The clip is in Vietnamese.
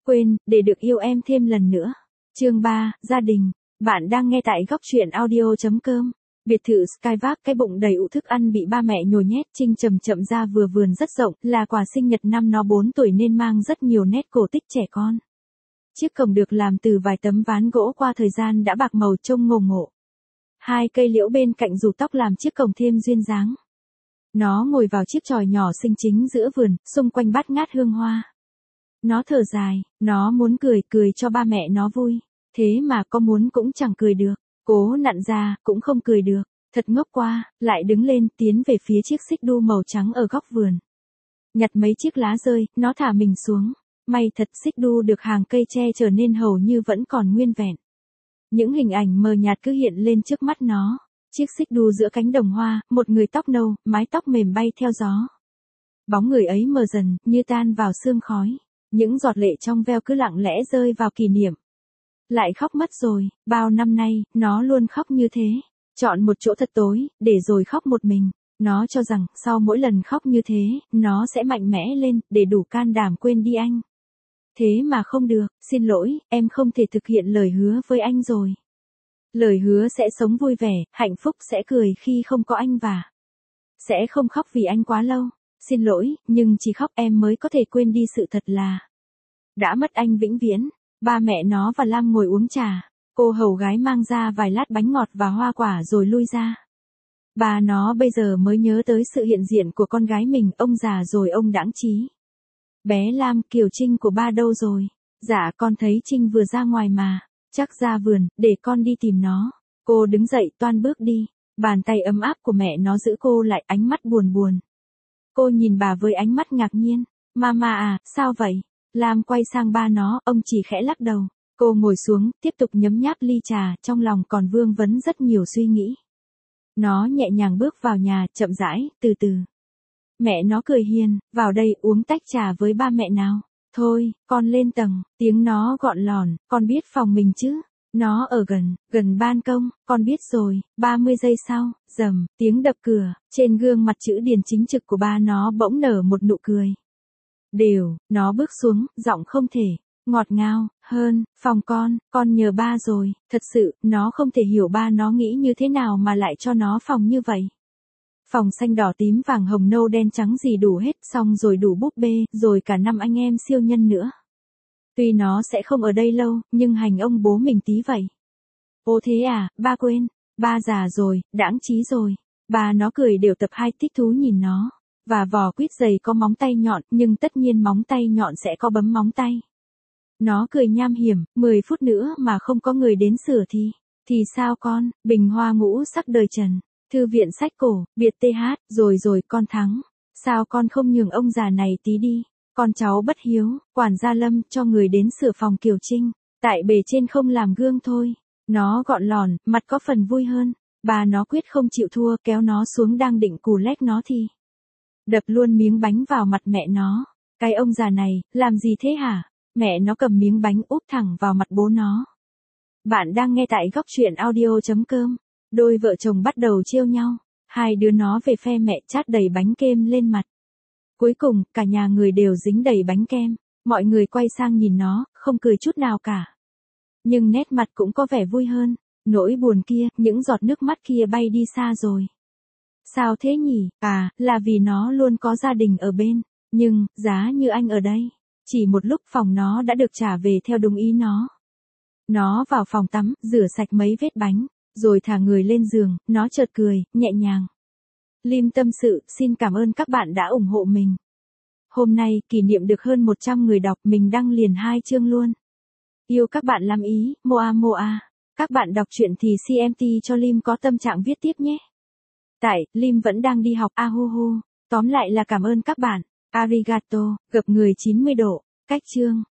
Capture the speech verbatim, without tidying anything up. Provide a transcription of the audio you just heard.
quên, để được yêu em thêm lần nữa. Chương ba, gia đình. Bạn đang nghe tại góc truyện audio.com. Biệt thự Skyvác, cái bụng đầy ụ thức ăn bị ba mẹ nhồi nhét. Trinh chậm chậm ra vừa vườn rất rộng, là quà sinh nhật năm nó bốn tuổi nên mang rất nhiều nét cổ tích trẻ con. Chiếc cổng được làm từ vài tấm ván gỗ qua thời gian đã bạc màu trông ngầu ngộ. Hai cây liễu bên cạnh rủ tóc làm chiếc cổng thêm duyên dáng. Nó ngồi vào chiếc chòi nhỏ xinh chính giữa vườn, xung quanh bát ngát hương hoa. Nó thở dài, nó muốn cười, cười cho ba mẹ nó vui. Thế mà có muốn cũng chẳng cười được. Cố nặn ra, cũng không cười được. Thật ngốc quá, lại đứng lên, tiến về phía chiếc xích đu màu trắng ở góc vườn. Nhặt mấy chiếc lá rơi, nó thả mình xuống. May thật, xích đu được hàng cây tre trở nên hầu như vẫn còn nguyên vẹn. Những hình ảnh mờ nhạt cứ hiện lên trước mắt nó. Chiếc xích đu giữa cánh đồng hoa, một người tóc nâu, mái tóc mềm bay theo gió. Bóng người ấy mờ dần, như tan vào sương khói. Những giọt lệ trong veo cứ lặng lẽ rơi vào kỷ niệm. Lại khóc mất rồi, bao năm nay, nó luôn khóc như thế. Chọn một chỗ thật tối, để rồi khóc một mình. Nó cho rằng, sau mỗi lần khóc như thế, nó sẽ mạnh mẽ lên, để đủ can đảm quên đi anh. Thế mà không được, xin lỗi, em không thể thực hiện lời hứa với anh rồi. Lời hứa sẽ sống vui vẻ, hạnh phúc, sẽ cười khi không có anh và sẽ không khóc vì anh quá lâu. Xin lỗi, nhưng chỉ khóc em mới có thể quên đi sự thật là đã mất anh vĩnh viễn. Ba mẹ nó và Lam ngồi uống trà. Cô hầu gái mang ra vài lát bánh ngọt và hoa quả rồi lui ra. Bà nó bây giờ mới nhớ tới sự hiện diện của con gái mình, ông già rồi ông đãng trí. Bé Lam, Kiều Trinh của ba đâu rồi? Dạ con thấy Trinh vừa ra ngoài mà. Chắc ra vườn, để con đi tìm nó. Cô đứng dậy toan bước đi. Bàn tay ấm áp của mẹ nó giữ cô lại, ánh mắt buồn buồn. Cô nhìn bà với ánh mắt ngạc nhiên. Mama à, sao vậy? Lam quay sang ba nó, ông chỉ khẽ lắc đầu. Cô ngồi xuống, tiếp tục nhấm nháp ly trà, trong lòng còn vương vấn rất nhiều suy nghĩ. Nó nhẹ nhàng bước vào nhà, chậm rãi, từ từ. Mẹ nó cười hiền, vào đây uống tách trà với ba mẹ nào. Thôi, con lên tầng, tiếng nó gọn lòn, con biết phòng mình chứ. Nó ở gần, gần ban công, con biết rồi. ba mươi giây sau, rầm, tiếng đập cửa, trên gương mặt chữ điền chính trực của ba nó bỗng nở một nụ cười. Đều, nó bước xuống, giọng không thể ngọt ngào hơn, phòng con, con nhờ ba rồi. Thật sự, nó không thể hiểu ba nó nghĩ như thế nào mà lại cho nó phòng như vậy. Phòng xanh đỏ tím vàng hồng nâu đen trắng gì đủ hết, xong rồi đủ búp bê, rồi cả năm anh em siêu nhân nữa. Tuy nó sẽ không ở đây lâu, nhưng hành ông bố mình tí vậy. Ô thế à, ba quên, ba già rồi, đãng trí rồi. Bà nó cười đều tập hai thích thú nhìn nó. Và vò quýt giày có móng tay nhọn, nhưng tất nhiên móng tay nhọn sẽ có bấm móng tay. Nó cười nham hiểm, mười phút nữa mà không có người đến sửa thì, thì sao con, bình hoa ngũ sắc đời Trần, thư viện sách cổ, biệt tê hát, rồi rồi con thắng. Sao con không nhường ông già này tí đi, con cháu bất hiếu, quản gia Lâm cho người đến sửa phòng Kiều Trinh, tại bề trên không làm gương thôi. Nó gọn lòn, mặt có phần vui hơn, bà nó quyết không chịu thua, kéo nó xuống đang định cù lét nó thì đập luôn miếng bánh vào mặt mẹ nó. Cái ông già này, làm gì thế hả? Mẹ nó cầm miếng bánh úp thẳng vào mặt bố nó. Bạn đang nghe tại góc truyện audio.com. Đôi vợ chồng bắt đầu trêu nhau. Hai đứa nó về phe mẹ chát đầy bánh kem lên mặt. Cuối cùng, cả nhà người đều dính đầy bánh kem. Mọi người quay sang nhìn nó, không cười chút nào cả. Nhưng nét mặt cũng có vẻ vui hơn. Nỗi buồn kia, những giọt nước mắt kia bay đi xa rồi. Sao thế nhỉ? À, là vì nó luôn có gia đình ở bên. Nhưng, giá như anh ở đây. Chỉ một lúc phòng nó đã được trả về theo đúng ý nó. Nó vào phòng tắm, rửa sạch mấy vết bánh, rồi thả người lên giường, nó chợt cười, nhẹ nhàng. Lim tâm sự, xin cảm ơn các bạn đã ủng hộ mình. Hôm nay, kỷ niệm được hơn một trăm người đọc, mình đăng liền hai chương luôn. Yêu các bạn lắm ý, Moa Moa. Các bạn đọc truyện thì xê em tê cho Lim có tâm trạng viết tiếp nhé. Tại, Lim vẫn đang đi học, ahuhu. Tóm lại là cảm ơn các bạn. Arigato, gập người chín mươi độ. Cách chương.